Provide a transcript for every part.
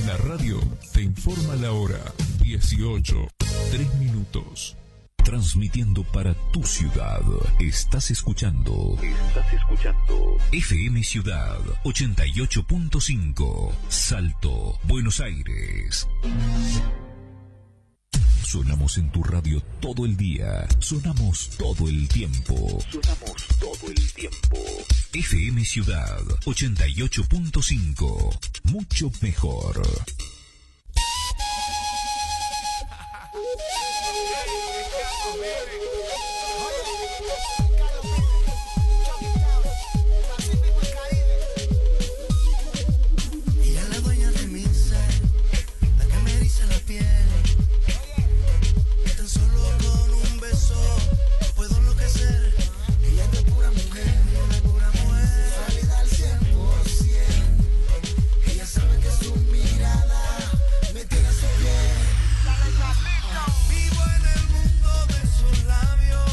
La radio te informa la hora 18, 3 minutos. Transmitiendo para tu ciudad. Estás escuchando FM Ciudad 88.5, Salto, Buenos Aires. Sonamos en tu radio todo el día. Sonamos todo el tiempo. FM Ciudad 88.5. Mucho mejor. Ella es la dueña de mi ser, la que me eriza la piel. Que tan solo con un beso puedo enloquecer. Ella es de pura mujer, realidad al 100%. Ella sabe que su mirada me tiene a su piel. Vivo en el mundo de sus labios.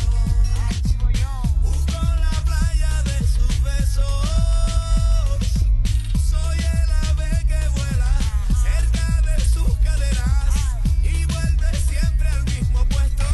Busco la playa de sus besos. Soy el ave que vuela cerca de sus caderas y vuelve siempre al mismo puesto.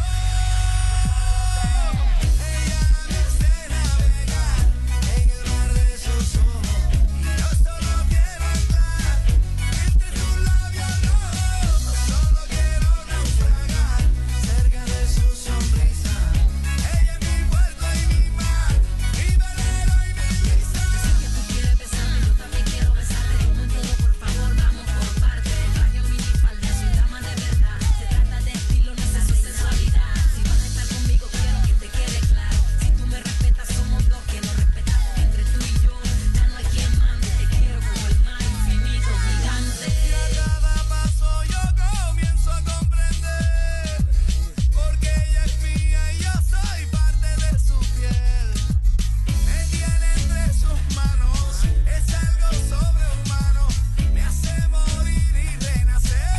Ella me hace navegar en el mar de sus ojos y yo solo quiero entrar entre tus labios rojos. Solo quiero naufragar cerca de su sonrisa. Ella es mi puerto y mi mar, mi velero y mi brisa. Yo sé que tú quieres besarme, yo también quiero besarte. Como en todo, por favor, vamos por partes. Traje un minifalda, soy dama de verdad. Se trata de estilo, no es de sensualidad. Si vas a estar conmigo, quiero que te quede claro. Si tú me respetas, somos dos que nos respetamos. Entre tú y yo, ya no hay quien mande. Te quiero como el mar infinito, gigante. Y a cada paso yo comienzo a comprender, porque ella es mía y yo soy parte de su piel. Me tiene entre sus manos, es algo sobrehumano, me hace morir y renacer.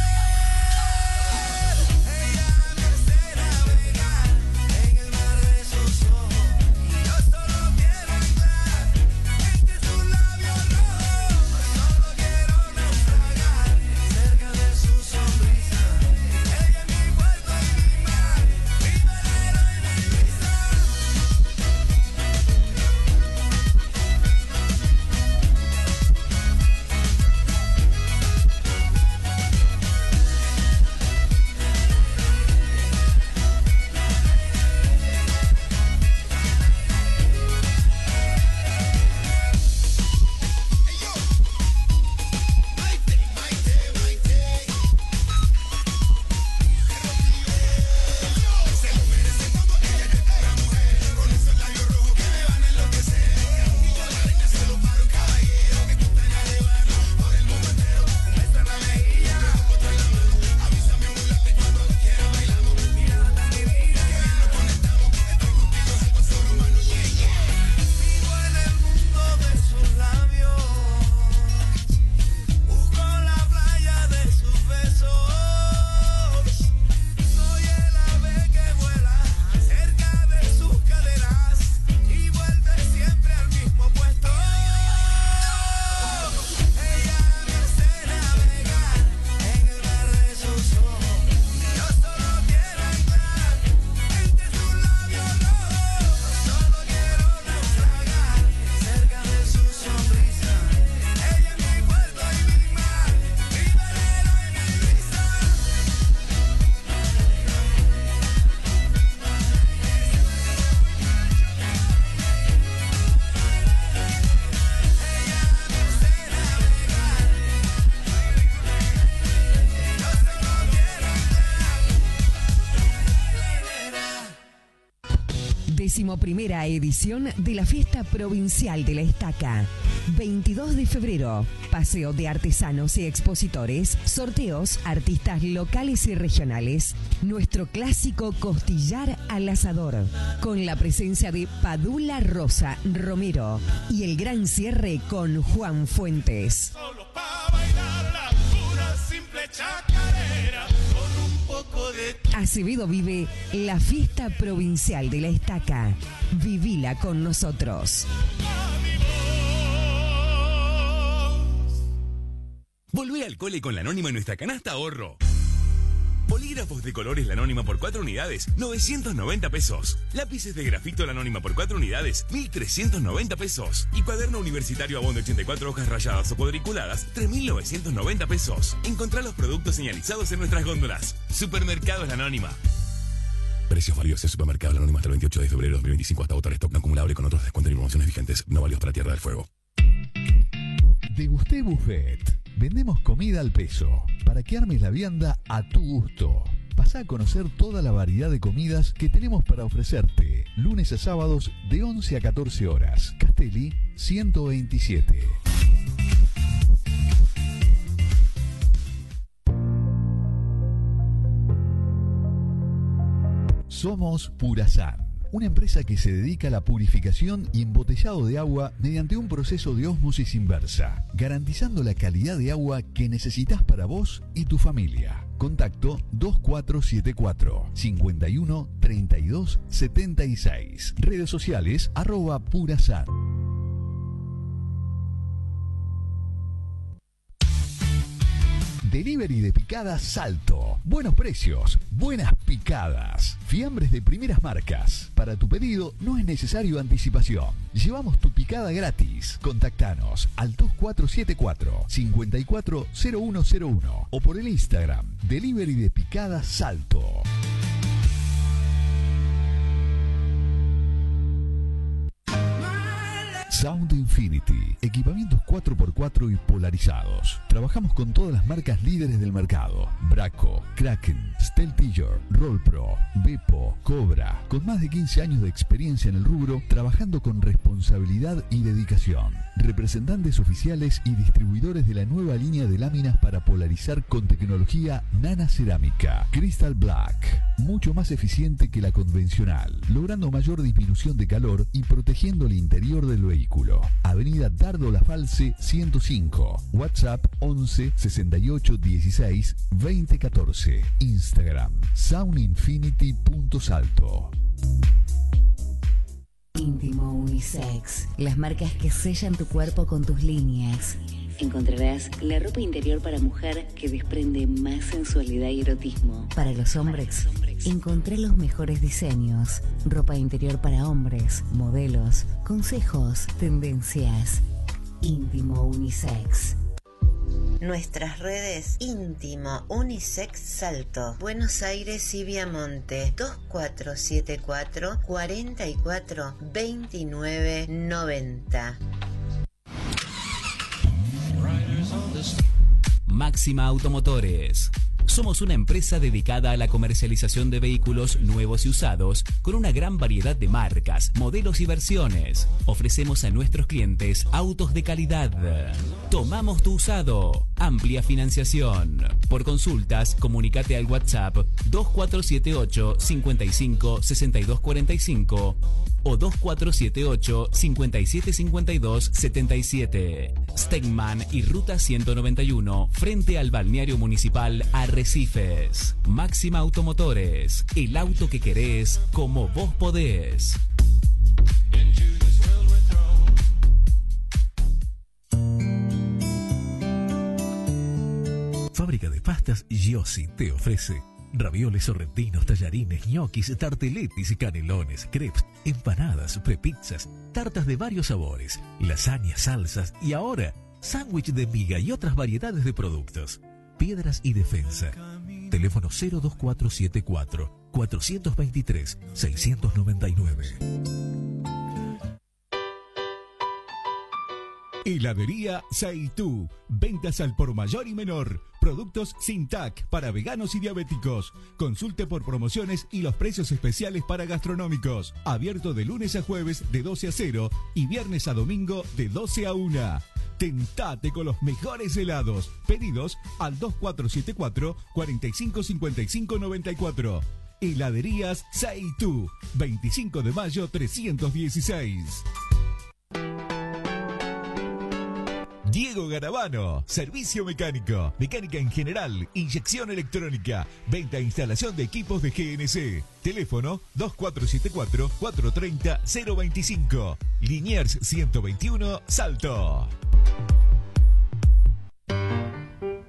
Ella me hace navegar en el mar de sus ojos y yo solo quiero entrar entre sus labios rojos. Solo quiero naufragar cerca de su sonrisa. Ella es mi puerto y mi mar, mi velero y mi brisa. Vivo en el mundo de sus labios. Busco la playa de sus besos. Soy el ave que vuela cerca de sus caderas y vuelve siempre al mismo puesto. Ella me hace navegar en el mar de sus ojos y yo solo quiero entrar entre sus labios rojos. Solo quiero naufragar cerca de su sonrisa. Ella es mi puerto y mi mar, mi velero y mi brisa. Decimoprimera edición de la Fiesta Provincial de la Estaca. 22 de febrero. Paseo de artesanos y expositores. Sorteos, artistas locales y regionales. Nuestro clásico costillar al asador. Con la presencia de Padula Rosa Romero. Y el gran cierre con Juan Fuentes. Solo para bailar la pura simple chacarera con un poco de Acevedo vive la Fiesta Provincial de la Estaca. Vivila con nosotros. Volvé al cole con la Anónima en nuestra canasta ahorro. Bolígrafos de colores La Anónima por 4 unidades, 990 pesos. Lápices de grafito La Anónima por 4 unidades, 1.390 pesos. Y cuaderno universitario Avon de 84 hojas rayadas o cuadriculadas, 3.990 pesos. Encontrá los productos señalizados en nuestras góndolas. Supermercados La Anónima. Precios válidos en Supermercados La Anónima hasta el 28 de febrero de 2025 hasta agotar stock no acumulable con otros descuentos y promociones vigentes, no válidos para Tierra del Fuego. Degusté Buffet. Vendemos comida al peso, para que armes la vianda a tu gusto. Pasá a conocer toda la variedad de comidas que tenemos para ofrecerte, lunes a sábados de 11 a 14 horas. Castelli 127. Somos Purasan, una empresa que se dedica a la purificación y embotellado de agua mediante un proceso de ósmosis inversa, garantizando la calidad de agua que necesitas para vos y tu familia. Contacto 2474 51 32 76. Redes sociales @Purasan. Delivery de picadas Salto. Buenos precios, buenas picadas. Fiambres de primeras marcas. Para tu pedido no es necesario anticipación. Llevamos tu picada gratis. Contactanos al 2474 540101 o por el Instagram Delivery de picadas Salto. Sound Infinity, equipamientos 4x4 y polarizados. Trabajamos con todas las marcas líderes del mercado: Braco, Kraken, Steltiger, Rollpro, Beppo, Cobra, con más de 15 años de experiencia en el rubro, trabajando con responsabilidad y dedicación. Representantes oficiales y distribuidores de la nueva línea de láminas para polarizar con tecnología nana cerámica, Crystal Black, mucho más eficiente que la convencional, logrando mayor disminución de calor y protegiendo el interior del vehículo. Avenida Dardo Lafalce 105, WhatsApp 11 68 16 20 14, Instagram soundinfinity.salto. Íntimo Unisex, las marcas que sellan tu cuerpo con tus líneas. Encontrarás la ropa interior para mujer que desprende más sensualidad y erotismo. Para los hombres, encontré los mejores diseños. Ropa interior para hombres, modelos, consejos, tendencias. Íntimo Unisex. Nuestras redes: Íntimo Unisex Salto, Buenos Aires y Viamonte, 2474 44 29 90. Máxima Automotores. Somos una empresa dedicada a la comercialización de vehículos nuevos y usados con una gran variedad de marcas, modelos y versiones. Ofrecemos a nuestros clientes autos de calidad. Tomamos tu usado. Amplia financiación. Por consultas, comunícate al WhatsApp 2478 55 62 45 o 2478 57 52 77. Stegman y Ruta 191, frente al balneario municipal Arrecifes. Máxima Automotores, el auto que querés como vos podés. Fábrica de pastas Giossi te ofrece ravioles sorrentinos, tallarines, ñoquis, tarteletis, canelones, crepes, empanadas, prepizzas, tartas de varios sabores, lasañas, salsas y ahora sándwich de miga y otras variedades de productos. Piedras y Defensa. Teléfono 02474 423 699. Heladería Seitú. Ventas al por mayor y menor. Productos sin TAC para veganos y diabéticos. Consulte por promociones y los precios especiales para gastronómicos. Abierto de lunes a jueves de 12 a 0 y viernes a domingo de 12 a 1. Tentate con los mejores helados. Pedidos al 2474 4555 94. Heladerías Seitú. 25 de mayo 316. Diego Garabano, servicio mecánico, mecánica en general, inyección electrónica, venta e instalación de equipos de GNC. Teléfono 2474-430-025. Liniers 121, Salto.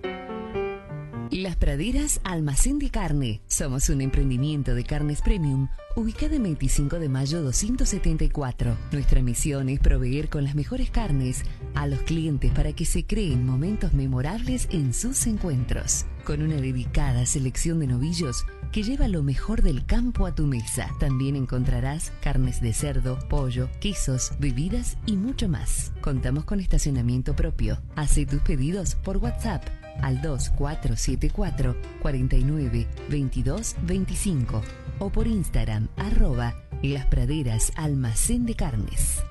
Praderas Almacén de Carne. Somos un emprendimiento de carnes premium ubicado en 25 de mayo 274. Nuestra misión es proveer con las mejores carnes a los clientes para que se creen momentos memorables en sus encuentros. Con una dedicada selección de novillos que lleva lo mejor del campo a tu mesa. También encontrarás carnes de cerdo, pollo, quesos, bebidas y mucho más. Contamos con estacionamiento propio. Hace tus pedidos por WhatsApp al 2474 49 22 25 o por Instagram @Las Praderas Almacén de Carnes.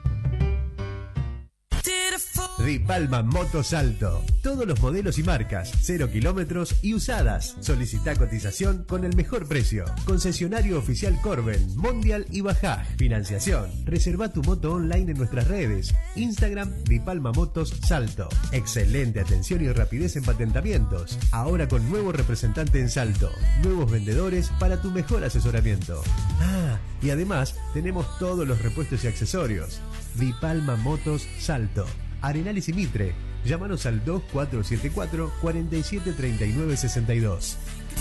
Dipalma Motosalto. Todos los modelos y marcas, 0 kilómetros y usadas. Solicita cotización con el mejor precio. Concesionario oficial Corben, Mondial y Bajaj. Financiación. Reserva tu moto online en nuestras redes. Instagram Dipalma Motos Salto. Excelente atención y rapidez en patentamientos. Ahora con nuevo representante en Salto. Nuevos vendedores para tu mejor asesoramiento. Y además tenemos todos los repuestos y accesorios. Dipalma Motos Salto. Arenales y Mitre. Llámanos al 2474 47 39 62.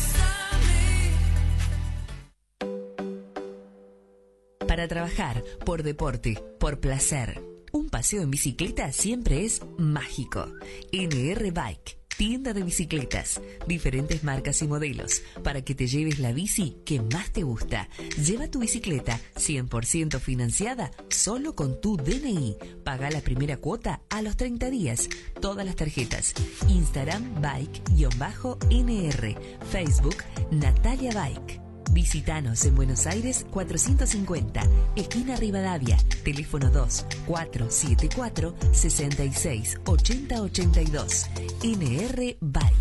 Para trabajar, por deporte, por placer, un paseo en bicicleta siempre es mágico. NR Bike. Tienda de bicicletas, diferentes marcas y modelos, para que te lleves la bici que más te gusta. Lleva tu bicicleta 100% financiada solo con tu DNI. Paga la primera cuota a los 30 días. Todas las tarjetas. Instagram Bike_NR. Facebook Natalia Bike. Visítanos en Buenos Aires 450, esquina Rivadavia, teléfono 2474 66 80 82. NR Bike.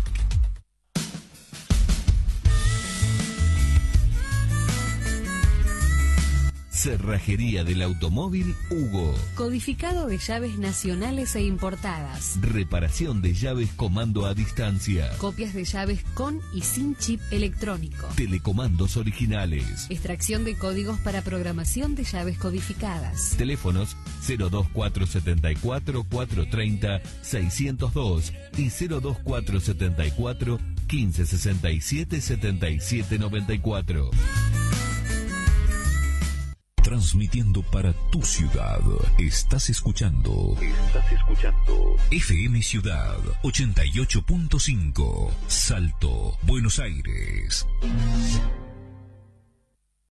Cerrajería del Automóvil Hugo. Codificado de llaves nacionales e importadas. Reparación de llaves comando a distancia. Copias de llaves con y sin chip electrónico. Telecomandos originales. Extracción de códigos para programación de llaves codificadas. Teléfonos 02474 430 602 y 02474 1567 7794. Transmitiendo para tu ciudad. Estás escuchando FM Ciudad 88.5, Salto, Buenos Aires.